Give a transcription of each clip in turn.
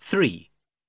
3.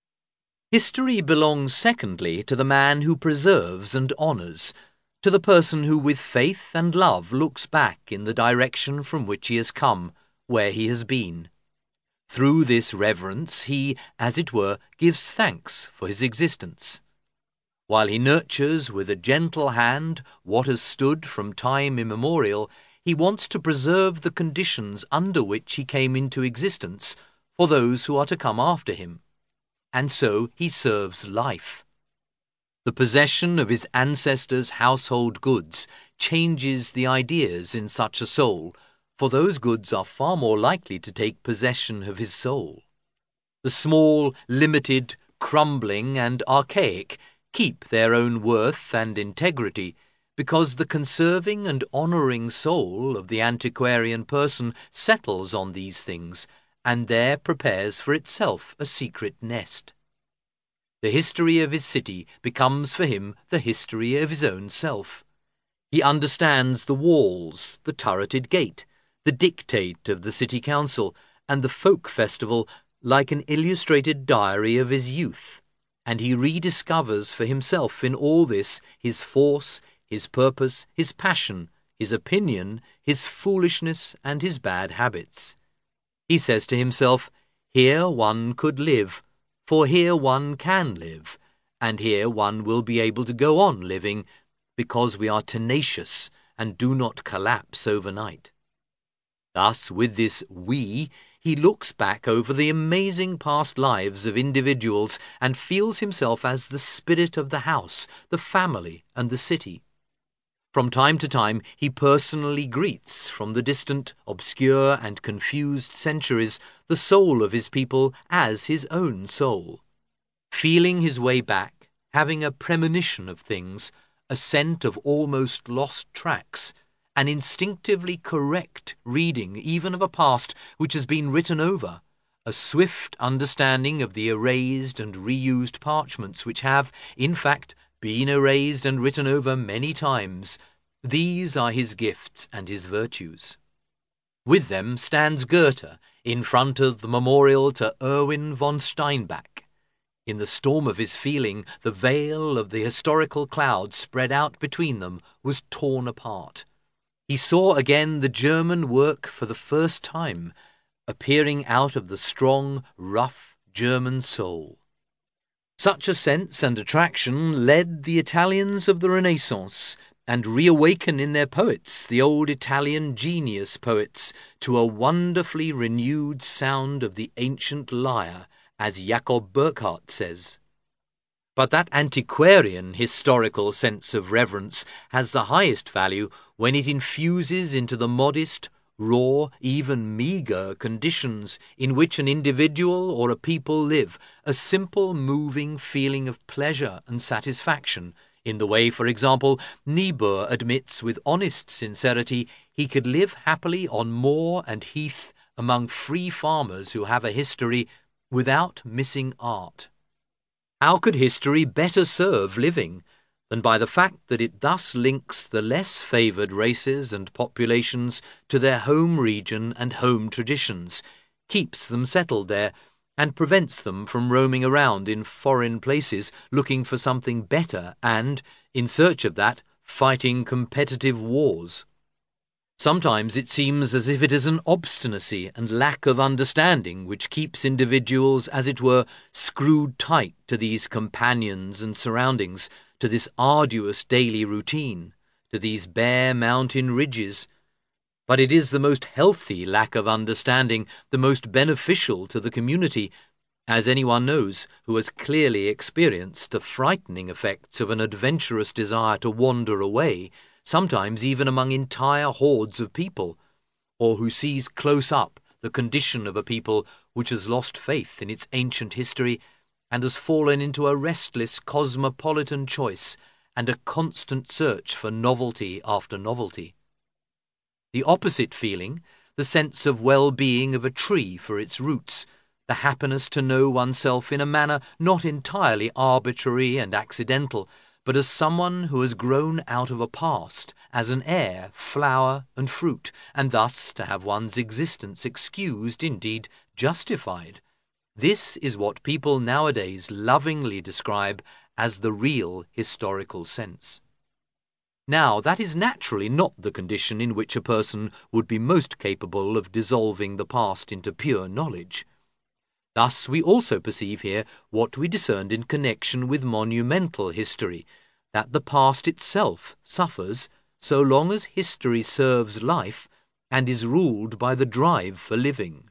History belongs secondly to the man who preserves and honours, to the person who with faith and love looks back in the direction from which he has come, where he has been. Through this reverence he, as it were, gives thanks for his existence. While he nurtures with a gentle hand what has stood from time immemorial, he wants to preserve the conditions under which he came into existence for those who are to come after him. And so he serves life. The possession of his ancestors' household goods changes the ideas in such a soul, for those goods are far more likely to take possession of his soul. The small, limited, crumbling, and archaic keep their own worth and integrity, because the conserving and honouring soul of the antiquarian person settles on these things, and there prepares for itself a secret nest. The history of his city becomes for him the history of his own self. He understands the walls, the turreted gate, the dictate of the city council, and the folk festival like an illustrated diary of his youth, and he rediscovers for himself in all this his force, his purpose, his passion, his opinion, his foolishness, and his bad habits. He says to himself, "Here one could live, for here one can live, and here one will be able to go on living, because we are tenacious and do not collapse overnight." Thus, with this "we," he looks back over the amazing past lives of individuals and feels himself as the spirit of the house, the family, and the city. From time to time he personally greets from the distant, obscure, and confused centuries the soul of his people as his own soul. Feeling his way back, having a premonition of things, a scent of almost lost tracks, an instinctively correct reading even of a past which has been written over, a swift understanding of the erased and reused parchments which have, in fact, been erased and written over many times, these are his gifts and his virtues. With them stands Goethe in front of the memorial to Erwin von Steinbach. In the storm of his feeling, the veil of the historical cloud spread out between them was torn apart. He saw again the German work for the first time, appearing out of the strong, rough German soul. Such a sense and attraction led the Italians of the Renaissance, and reawaken in their poets the old Italian genius poets, to a wonderfully renewed sound of the ancient lyre, as Jacob Burckhardt says. But that antiquarian historical sense of reverence has the highest value when it infuses into the modest, raw, even meagre conditions in which an individual or a people live a simple moving feeling of pleasure and satisfaction, in the way, for example, Niebuhr admits with honest sincerity he could live happily on moor and heath among free farmers who have a history without missing art. How could history better serve living than by the fact that it thus links the less favoured races and populations to their home region and home traditions, keeps them settled there, and prevents them from roaming around in foreign places looking for something better and, in search of that, fighting competitive wars? Sometimes it seems as if it is an obstinacy and lack of understanding which keeps individuals, as it were, screwed tight to these companions and surroundings, to this arduous daily routine, to these bare mountain ridges. But it is the most healthy lack of understanding, the most beneficial to the community, as anyone knows who has clearly experienced the frightening effects of an adventurous desire to wander away, sometimes even among entire hordes of people, or who sees close up the condition of a people which has lost faith in its ancient history and has fallen into a restless cosmopolitan choice and a constant search for novelty after novelty. The opposite feeling, the sense of well-being of a tree for its roots, the happiness to know oneself in a manner not entirely arbitrary and accidental, but as someone who has grown out of a past, as an heir, flower, and fruit, and thus to have one's existence excused, indeed justified, This is what people nowadays lovingly describe as the real historical sense. Now, that is naturally not the condition in which a person would be most capable of dissolving the past into pure knowledge. Thus, we also perceive here what we discerned in connection with monumental history, that the past itself suffers so long as history serves life and is ruled by the drive for living.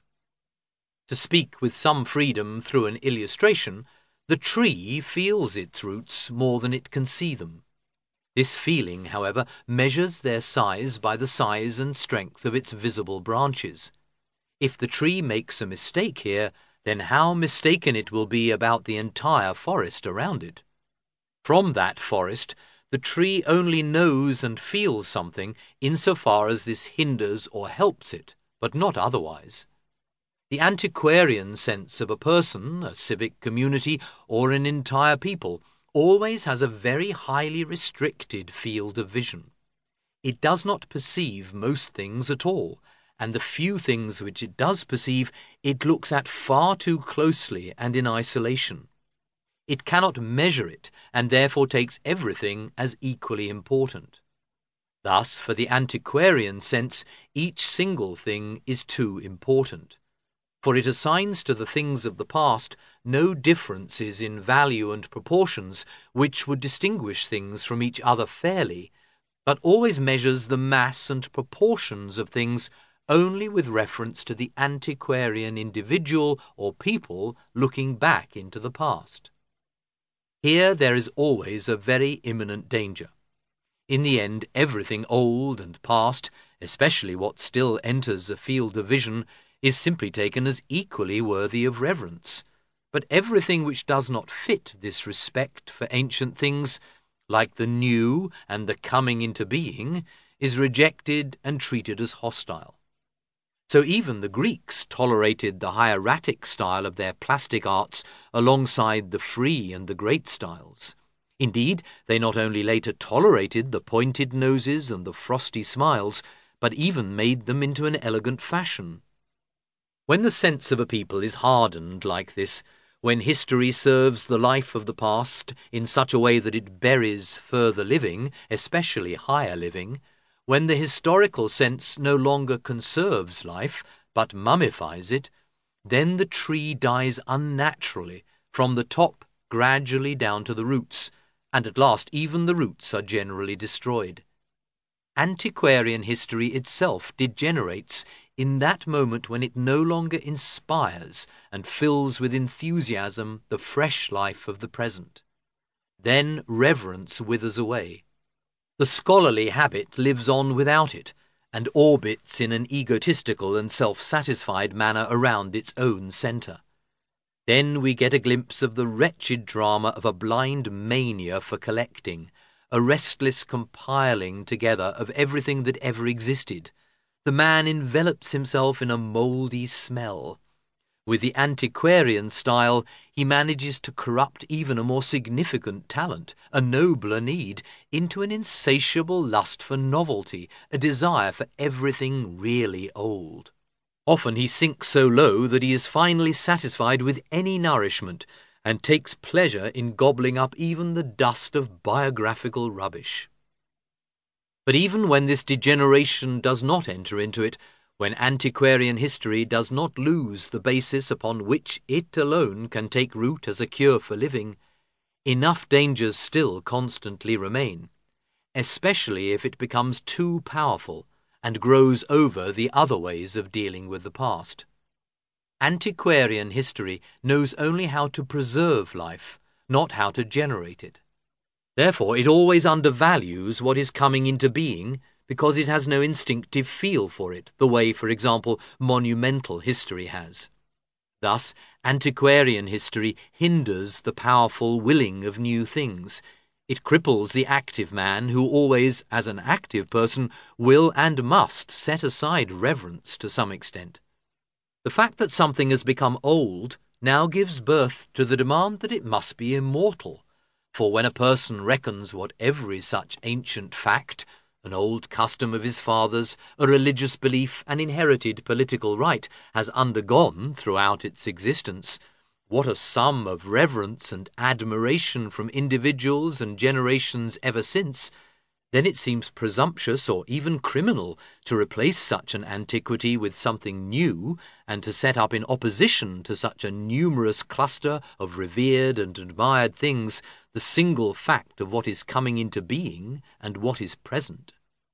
To speak with some freedom through an illustration, the tree feels its roots more than it can see them. This feeling, however, measures their size by the size and strength of its visible branches. If the tree makes a mistake here, then how mistaken it will be about the entire forest around it. From that forest, the tree only knows and feels something insofar as this hinders or helps it, but not otherwise. The antiquarian sense of a person, a civic community, or an entire people always has a very highly restricted field of vision. It does not perceive most things at all, and the few things which it does perceive, it looks at far too closely and in isolation. It cannot measure it, and therefore takes everything as equally important. Thus, for the antiquarian sense, each single thing is too important, for it assigns to the things of the past no differences in value and proportions which would distinguish things from each other fairly, but always measures the mass and proportions of things only with reference to the antiquarian individual or people looking back into the past. Here there is always a very imminent danger. In the end, everything old and past, especially what still enters the field of vision, is simply taken as equally worthy of reverence. But everything which does not fit this respect for ancient things, like the new and the coming into being, is rejected and treated as hostile. So even the Greeks tolerated the hieratic style of their plastic arts alongside the free and the great styles. Indeed, they not only later tolerated the pointed noses and the frosty smiles, but even made them into an elegant fashion. When the sense of a people is hardened like this, when history serves the life of the past in such a way that it buries further living, especially higher living, when the historical sense no longer conserves life, but mummifies it, then the tree dies unnaturally, from the top gradually down to the roots, and at last even the roots are generally destroyed. Antiquarian history itself degenerates in that moment when it no longer inspires and fills with enthusiasm the fresh life of the present. Then reverence withers away. The scholarly habit lives on without it, and orbits in an egotistical and self-satisfied manner around its own centre. Then we get a glimpse of the wretched drama of a blind mania for collecting, a restless compiling together of everything that ever existed. The man envelops himself in a mouldy smell. With the antiquarian style, he manages to corrupt even a more significant talent, a nobler need, into an insatiable lust for novelty, a desire for everything really old. Often he sinks so low that he is finally satisfied with any nourishment, and takes pleasure in gobbling up even the dust of biographical rubbish. But even when this degeneration does not enter into it, when antiquarian history does not lose the basis upon which it alone can take root as a cure for living, enough dangers still constantly remain, especially if it becomes too powerful and grows over the other ways of dealing with the past. Antiquarian history knows only how to preserve life, not how to generate it. Therefore, it always undervalues what is coming into being because it has no instinctive feel for it, the way, for example, monumental history has. Thus, antiquarian history hinders the powerful willing of new things. It cripples the active man who always, as an active person, will and must set aside reverence to some extent. The fact that something has become old now gives birth to the demand that it must be immortal, for when a person reckons what every such ancient fact, an old custom of his fathers, a religious belief, an inherited political right, has undergone throughout its existence, what a sum of reverence and admiration from individuals and generations ever since, then it seems presumptuous or even criminal to replace such an antiquity with something new and to set up in opposition to such a numerous cluster of revered and admired things the single fact of what is coming into being and what is present.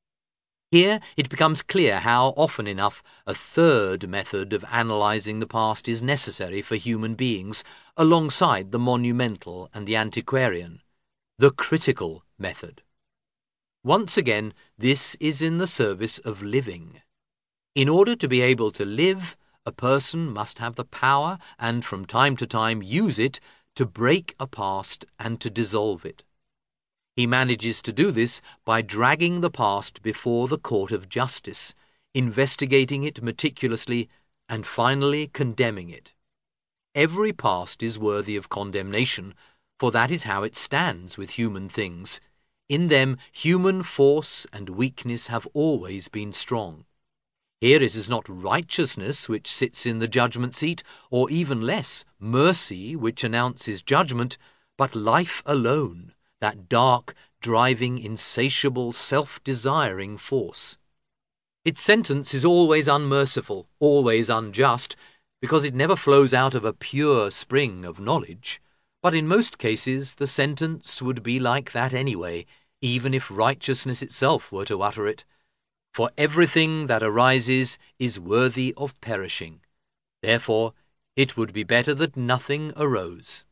Here it becomes clear how often enough a third method of analyzing the past is necessary for human beings, alongside the monumental and the antiquarian: the critical method. Once again, this is in the service of living. In order to be able to live, a person must have the power, and from time to time use it, to break a past and to dissolve it. He manages to do this by dragging the past before the court of justice, investigating it meticulously, and finally condemning it. Every past is worthy of condemnation, for that is how it stands with human things. In them, human force and weakness have always been strong. Here it is not righteousness which sits in the judgment seat, or even less, mercy which announces judgment, but life alone, that dark, driving, insatiable, self-desiring force. Its sentence is always unmerciful, always unjust, because it never flows out of a pure spring of knowledge. But in most cases the sentence would be like that anyway, even if righteousness itself were to utter it. For everything that arises is worthy of perishing. Therefore, it would be better that nothing arose.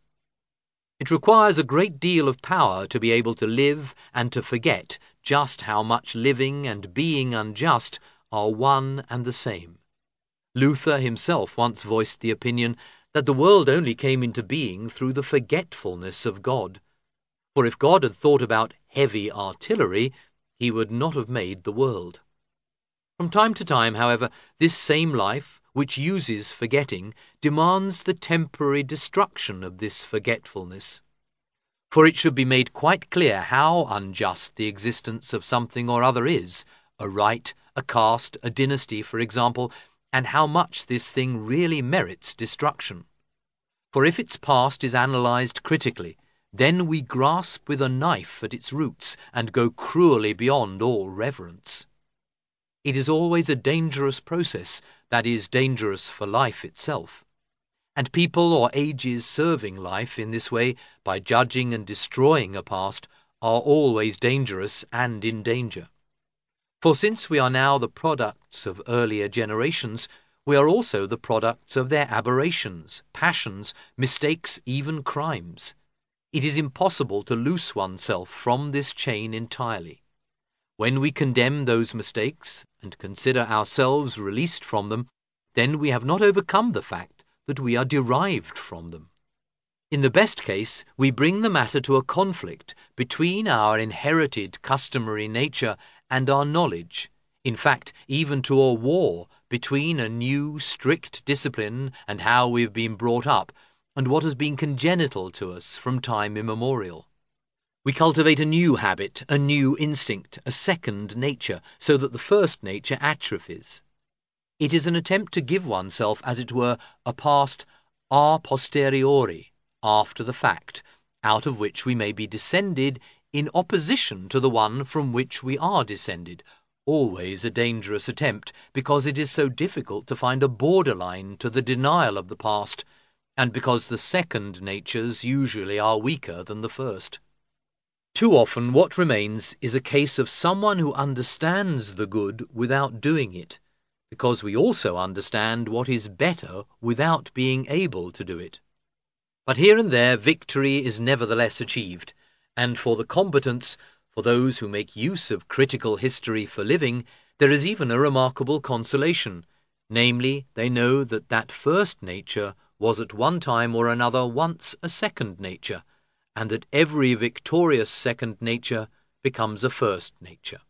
It requires a great deal of power to be able to live and to forget just how much living and being unjust are one and the same. Luther himself once voiced the opinion that the world only came into being through the forgetfulness of God. For if God had thought about heavy artillery, he would not have made the world. From time to time, however, this same life, which uses forgetting, demands the temporary destruction of this forgetfulness. For it should be made quite clear how unjust the existence of something or other is, a right, a caste, a dynasty, for example, and how much this thing really merits destruction. For if its past is analyzed critically, then we grasp with a knife at its roots and go cruelly beyond all reverence. It is always a dangerous process, that is, dangerous for life itself. And people or ages serving life in this way, by judging and destroying a past, are always dangerous and in danger. For since we are now the products of earlier generations, we are also the products of their aberrations, passions, mistakes, even crimes. It is impossible to loose oneself from this chain entirely. When we condemn those mistakes and consider ourselves released from them, then we have not overcome the fact that we are derived from them. In the best case, we bring the matter to a conflict between our inherited customary nature and our knowledge, in fact, even to a war between a new, strict discipline and how we have been brought up, and what has been congenital to us from time immemorial. We cultivate a new habit, a new instinct, a second nature, so that the first nature atrophies. It is an attempt to give oneself, as it were, a past a posteriori, after the fact, out of which we may be descended in opposition to the one from which we are descended, always a dangerous attempt, because it is so difficult to find a borderline to the denial of the past, and because the second natures usually are weaker than the first. Too often what remains is a case of someone who understands the good without doing it, because we also understand what is better without being able to do it. But here and there victory is nevertheless achieved, and for the combatants, for those who make use of critical history for living, there is even a remarkable consolation, namely, they know that that first nature was at one time or another once a second nature, and that every victorious second nature becomes a first nature.